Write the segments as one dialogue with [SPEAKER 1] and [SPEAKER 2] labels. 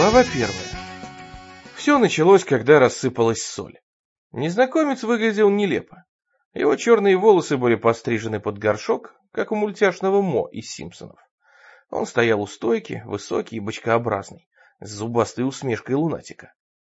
[SPEAKER 1] Глава 1. Все началось, когда рассыпалась соль. Незнакомец выглядел нелепо. Его черные волосы были пострижены под горшок, как у мультяшного Мо из «Симпсонов». Он стоял у стойки, высокий и бочкообразный, с зубастой усмешкой лунатика.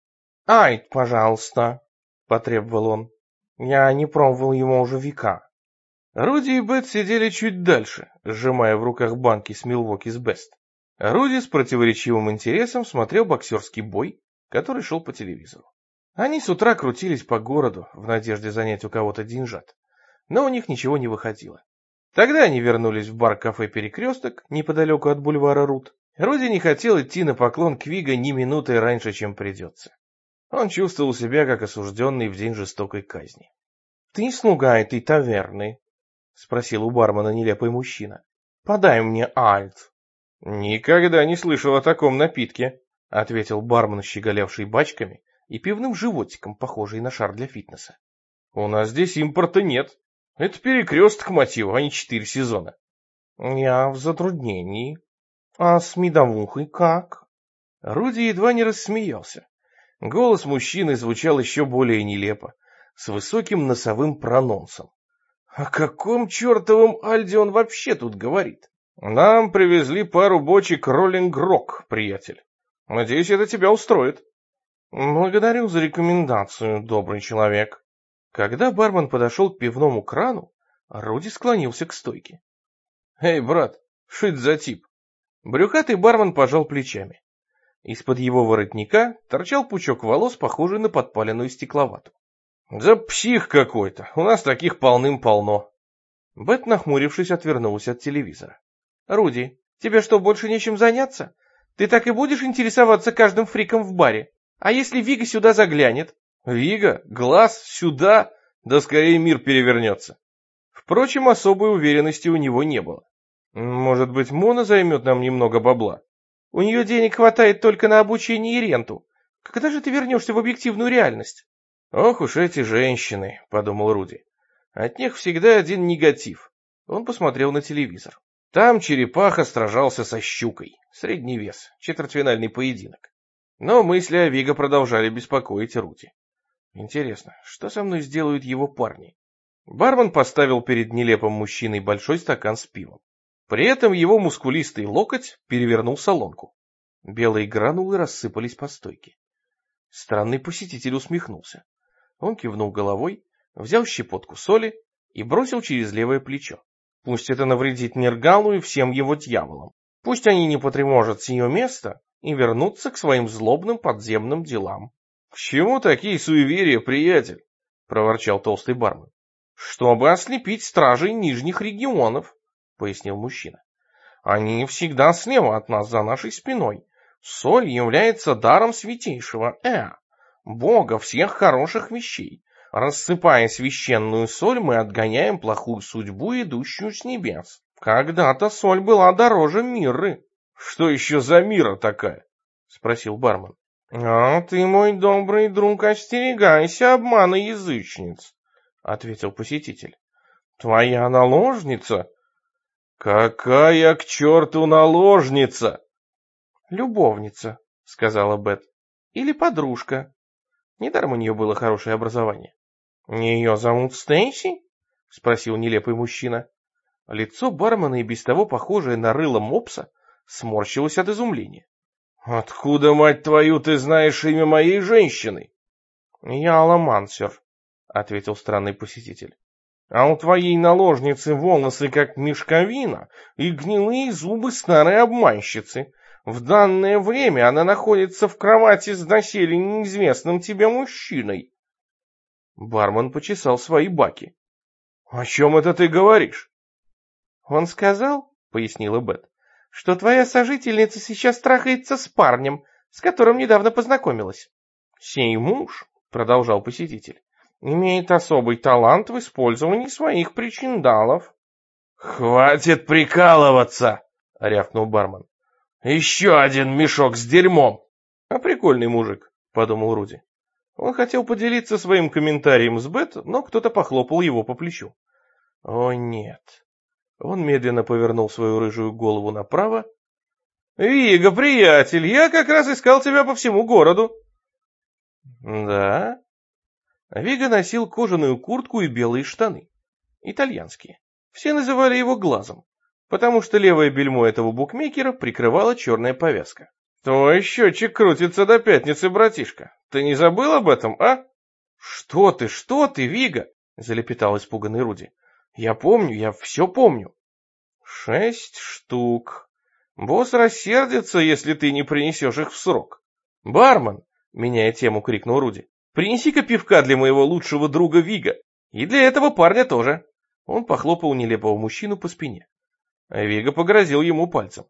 [SPEAKER 1] «Ай, пожалуйста», — потребовал он. «Я не пробовал его уже века». Руди и Бет сидели чуть дальше, сжимая в руках банки с Milwaukee's Best. Руди с противоречивым интересом смотрел боксерский бой, который шел по телевизору. Они с утра крутились по городу в надежде занять у кого-то деньжат, но у них ничего не выходило. Тогда они вернулись в бар-кафе «Перекресток» неподалеку от бульвара Рут. Руди не хотел идти на поклон к Виго ни минуты раньше, чем придется. Он чувствовал себя как осужденный в день жестокой казни. «Ты слуга этой таверны?» — спросил у бармена нелепый мужчина. «Подай мне альт». «Никогда не слышал о таком напитке», — ответил бармен, щеголявший бачками и пивным животиком, похожий на шар для фитнеса. «У нас здесь импорта нет. Это Перекресток, мать его, а не 4 сезона». «Я в затруднении. А с медовухой как?» Руди едва не рассмеялся. Голос мужчины звучал еще более нелепо, с высоким носовым прононсом. О каком чертовом альде он вообще тут говорит? «Нам привезли пару бочек Роллинг Рок, приятель. Надеюсь, это тебя устроит». «Благодарю за рекомендацию, добрый человек». Когда бармен подошел к пивному крану, Руди склонился к стойке. «Эй, брат, что это за тип?» Брюхатый бармен пожал плечами. Из-под его воротника торчал пучок волос, похожий на подпаленную стекловату. «Да псих какой-то, у нас таких полным-полно». Бет, нахмурившись, отвернулась от телевизора. «Руди, тебе что, больше нечем заняться? Ты так и будешь интересоваться каждым фриком в баре? А если Виго сюда заглянет?» «Виго? Глаз? Сюда? Да скорее мир перевернется». Впрочем, особой уверенности у него не было. «Может быть, Мона займет нам немного бабла? У нее денег хватает только на обучение и ренту. Когда же ты вернешься в объективную реальность?» «Ох уж эти женщины», — подумал Руди. «От них всегда один негатив». Он посмотрел на телевизор. Там черепаха сражался со щукой. Средний вес, четвертьфинальный поединок. Но мысли о Виго продолжали беспокоить Руди. Интересно, что со мной сделают его парни? Бармен поставил перед нелепым мужчиной большой стакан с пивом. При этом его мускулистый локоть перевернул солонку. Белые гранулы рассыпались по стойке. Странный посетитель усмехнулся. Он кивнул головой, взял щепотку соли и бросил через левое плечо. Пусть это навредит Нергалу и всем его дьяволам. Пусть они не потревожат сие место и вернутся к своим злобным подземным делам. — К чему такие суеверия, приятель? — проворчал толстый бармен. — Чтобы ослепить стражей нижних регионов, — пояснил мужчина. — Они всегда слева от нас, за нашей спиной. Соль является даром святейшего Бога всех хороших вещей. Рассыпая священную соль, мы отгоняем плохую судьбу, идущую с небес. Когда-то соль была дороже мирры. — Что еще за мира такая? — спросил бармен. — А ты, мой добрый друг, остерегайся обмана язычниц, — ответил посетитель. — Твоя наложница... — Какая к черту наложница? — Любовница, — сказала Бет. — Или подружка. Недаром у нее было хорошее образование. — Ее зовут Стейси? — спросил нелепый мужчина. Лицо бармена, и без того похожее на рыло мопса, сморщилось от изумления. — Откуда, мать твою, ты знаешь имя моей женщины? — Я Аламансер, — ответил странный посетитель. — А у твоей наложницы волосы как мешковина и гнилые зубы старой обманщицы. В данное время она находится в кровати с доселе неизвестным тебе мужчиной. Бармен почесал свои баки. — О чем это ты говоришь? — Он сказал, — пояснила Бет, — что твоя сожительница сейчас трахается с парнем, с которым недавно познакомилась. — Сей муж, — продолжал посетитель, — имеет особый талант в использовании своих причиндалов. — Хватит прикалываться, — рявкнул бармен. — Еще один мешок с дерьмом. — А прикольный мужик, — подумал Руди. Он хотел поделиться своим комментарием с Бет, но кто-то похлопал его по плечу. О нет. Он медленно повернул свою рыжую голову направо Вига, приятель, я как раз искал тебя по всему городу. Да? Вига носил кожаную куртку и белые штаны. Итальянские. Все называли его глазом, потому что левое бельмо этого букмекера прикрывала черная повязка. Твой счетчик крутится до пятницы, братишка. Ты не забыл об этом, а? Что ты, Вига? Залепетал испуганный Руди. Я помню, я все помню. 6 штук. Босс рассердится, если ты не принесешь их в срок. Бармен, меняя тему, крикнул Руди. Принеси-ка пивка для моего лучшего друга Вига. И для этого парня тоже. Он похлопал нелепого мужчину по спине. Вига погрозил ему пальцем.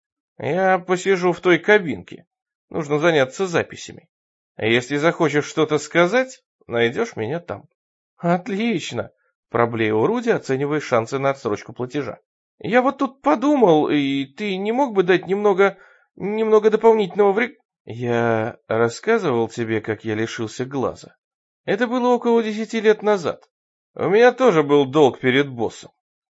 [SPEAKER 1] Я посижу в той кабинке. Нужно заняться записями. Если захочешь что-то сказать, найдешь меня там. Отлично, проблеял Руди, оценивая шансы на отсрочку платежа. Я вот тут подумал, и ты не мог бы дать немного дополнительного времени? Я рассказывал тебе, как я лишился глаза. Это было около 10 лет назад. У меня тоже был долг перед боссом.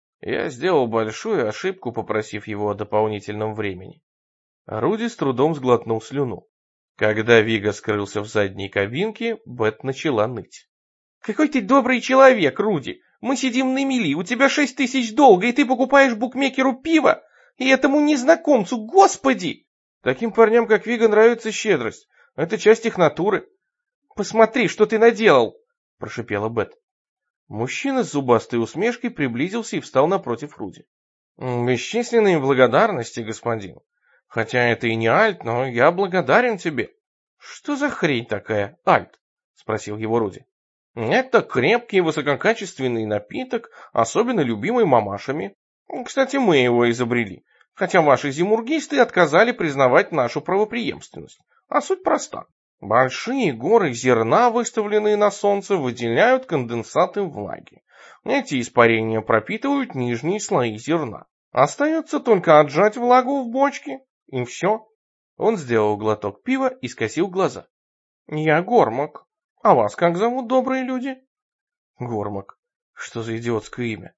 [SPEAKER 1] Я сделал большую ошибку, попросив его о дополнительном времени. Руди с трудом сглотнул слюну. Когда Вига скрылся в задней кабинке, Бет начала ныть. «Какой ты добрый человек, Руди! Мы сидим на мели, у тебя 6 тысяч долга, и ты покупаешь букмекеру пиво? И этому незнакомцу, господи!» «Таким парням, как Вига, нравится щедрость. Это часть их натуры». «Посмотри, что ты наделал!» – прошипела Бет. Мужчина с зубастой усмешкой приблизился и встал напротив Руди. «Бесчисленные благодарности, господин. Хотя это и не Альт, но я благодарен тебе». «Что за хрень такая, Альт?» — спросил его Руди. «Это крепкий высококачественный напиток, особенно любимый мамашами. Кстати, мы его изобрели, хотя ваши зимургисты отказали признавать нашу правопреемственность. А суть проста. Большие горы зерна, выставленные на солнце, выделяют конденсаты влаги. Эти испарения пропитывают нижние слои зерна. Остается только отжать влагу в бочке, и все». Он сделал глоток пива и скосил глаза. «Я Гормак. А вас как зовут, добрые люди?» «Гормак. Что за идиотское имя?»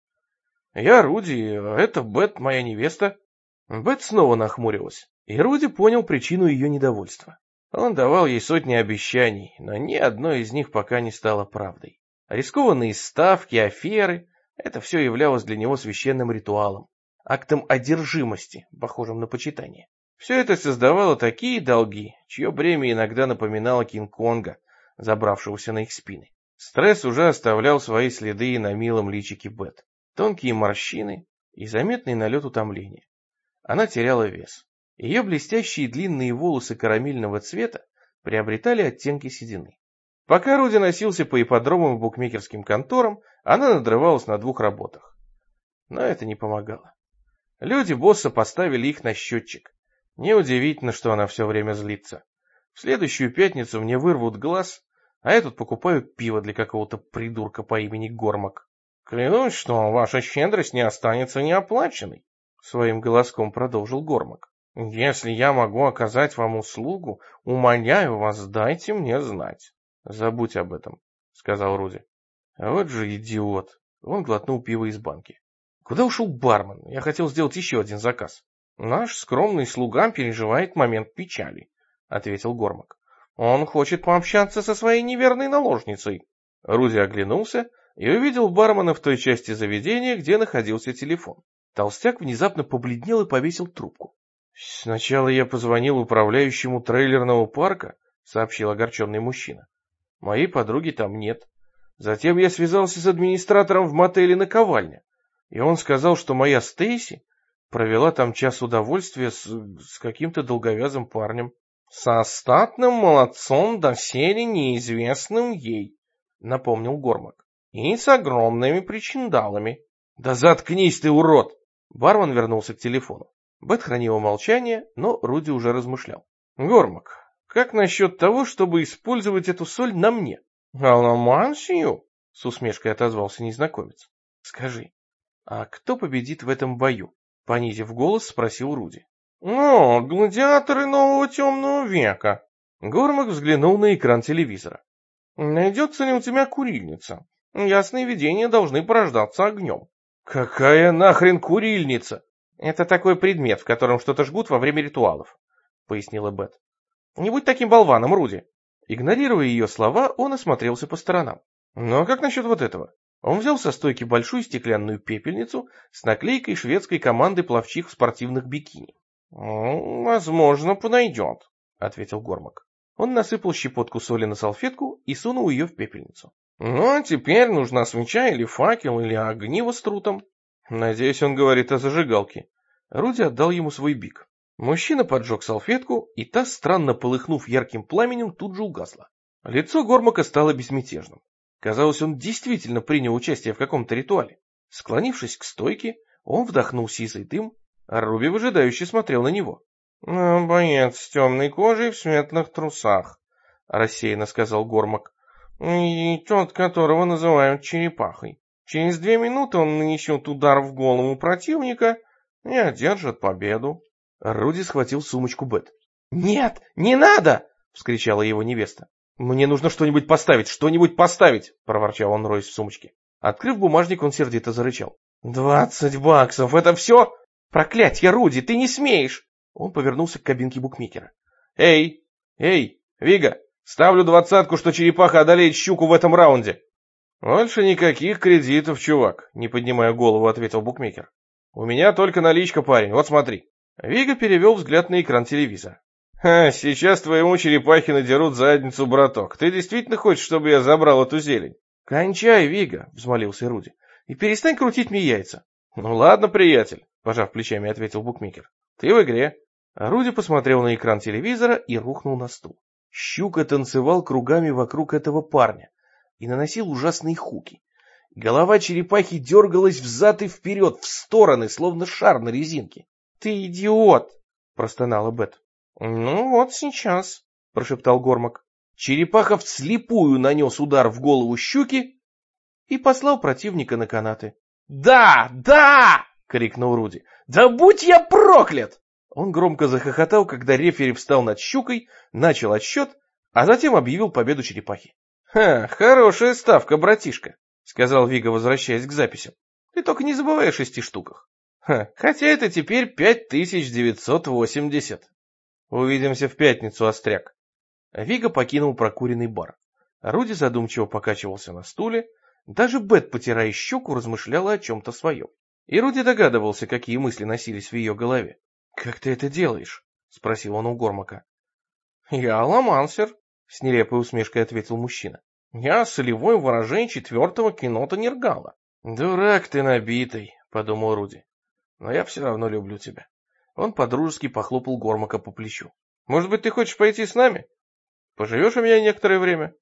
[SPEAKER 1] «Я Руди, а это Бет, моя невеста». Бет снова нахмурилась, и Руди понял причину ее недовольства. Он давал ей сотни обещаний, но ни одно из них пока не стало правдой. Рискованные ставки, аферы — это все являлось для него священным ритуалом, актом одержимости, похожим на почитание. Все это создавало такие долги, чье бремя иногда напоминало Кинг-Конга, забравшегося на их спины. Стресс уже оставлял свои следы и на милом личике Бет. Тонкие морщины и заметный налет утомления. Она теряла вес. Ее блестящие длинные волосы карамельного цвета приобретали оттенки седины. Пока Руди носился по ипподромам и букмекерским конторам, она надрывалась на 2 работах. Но это не помогало. Люди босса поставили их на счетчик. Неудивительно, что она все время злится. В следующую пятницу мне вырвут глаз, а я тут покупаю пиво для какого-то придурка по имени Гормак. «Клянусь, что ваша щедрость не останется неоплаченной», — своим голоском продолжил Гормак. «Если я могу оказать вам услугу, умоляю вас, дайте мне знать». «Забудь об этом», — сказал Руди. «А вот же идиот». Он глотнул пиво из банки. «Куда ушел бармен? Я хотел сделать еще один заказ». «Наш скромный слуга переживает момент печали», — ответил Гормак. «Он хочет пообщаться со своей неверной наложницей». Руди оглянулся и увидел бармена в той части заведения, где находился телефон. Толстяк внезапно побледнел и повесил трубку. «Сначала я позвонил управляющему трейлерного парка», — сообщил огорченный мужчина. «Моей подруги там нет. Затем я связался с администратором в мотеле «Наковальня», и он сказал, что моя Стейси провела там час удовольствия с каким-то долговязым парнем. Со статным молодцом доселе неизвестным ей», — напомнил Гормак. «И с огромными причиндалами». «Да заткнись ты, урод!» Бармен вернулся к телефону. Бет хранила молчание, но Руди уже размышлял. «Гормак, как насчет того, чтобы использовать эту соль на мне?» «Аламансию?» — с усмешкой отозвался незнакомец. «Скажи, а кто победит в этом бою?» — понизив голос, спросил Руди. «О, гладиаторы нового темного века!» Гормак взглянул на экран телевизора. «Найдется ли у тебя курильница? Ясные видения должны порождаться огнем». «Какая нахрен курильница?» «Это такой предмет, в котором что-то жгут во время ритуалов», — пояснила Бет. «Не будь таким болваном, Руди». Игнорируя ее слова, он осмотрелся по сторонам. «Ну а как насчет вот этого?» Он взял со стойки большую стеклянную пепельницу с наклейкой шведской команды пловчих в спортивных бикини. «Возможно, подойдет», — ответил Гормак. Он насыпал щепотку соли на салфетку и сунул ее в пепельницу. «Ну, а теперь нужна свеча или факел, или огниво с трутом». Надеюсь, он говорит о зажигалке. Руди отдал ему свой бик. Мужчина поджег салфетку, и та, странно полыхнув ярким пламенем, тут же угасла. Лицо Гормака стало безмятежным. Казалось, он действительно принял участие в каком-то ритуале. Склонившись к стойке, он вдохнул сизый дым, а Руби выжидающе смотрел на него. «Боец с темной кожей в светлых трусах», — рассеянно сказал Гормак. «И тот, которого называют черепахой. Через 2 минуты он нанесет удар в голову противника и одержит победу». Руди схватил сумочку Бет. «Нет, не надо!» — вскричала его невеста. «Мне нужно что-нибудь поставить!» — проворчал он, роясь в сумочке. Открыв бумажник, он сердито зарычал. $20, это все? Проклятье, Руди, ты не смеешь!» Он повернулся к кабинке букмекера. Эй, Вига, ставлю 20, что черепаха одолеет щуку в этом раунде!» «Больше никаких кредитов, чувак», — не поднимая голову, ответил букмекер. «У меня только наличка, парень, вот смотри». Вига перевел взгляд на экран телевизора. Сейчас твоему черепахе надерут задницу, браток. Ты действительно хочешь, чтобы я забрал эту зелень?» «Кончай, Вига», — взмолился Руди, — «и перестань крутить мне яйца». «Ну ладно, приятель», — пожав плечами, ответил букмекер. «Ты в игре». Руди посмотрел на экран телевизора и рухнул на стул. Щука танцевал кругами вокруг этого парня и наносил ужасные хуки. Голова черепахи дергалась взад и вперед, в стороны, словно шар на резинке. «Ты идиот!» — простонала Бет. «Ну вот сейчас», — прошептал Гормак. Черепаха вслепую нанес удар в голову щуки и послал противника на канаты. «Да! Да!» — крикнул Руди. «Да будь я проклят!» Он громко захохотал, когда рефери встал над щукой, начал отсчет, а затем объявил победу черепахи. «Хорошая ставка, братишка», — сказал Вига, возвращаясь к записям. «Ты только не забывай о 6 штуках. Хотя это теперь 5980. Увидимся в пятницу, остряк». Вига покинул прокуренный бар. Руди задумчиво покачивался на стуле. Даже Бет, потирая щеку, размышляла о чем-то своем. И Руди догадывался, какие мысли носились в ее голове. «Как ты это делаешь?» — спросил он у Гормака. «Я ломансер», — с нелепой усмешкой ответил мужчина. «Я солевой ворожей 4-го кинота Нергала». «Дурак ты набитый», — подумал Руди. «Но я все равно люблю тебя». Он подружески похлопал Гормака по плечу. «Может быть, ты хочешь пойти с нами? Поживешь у меня некоторое время?»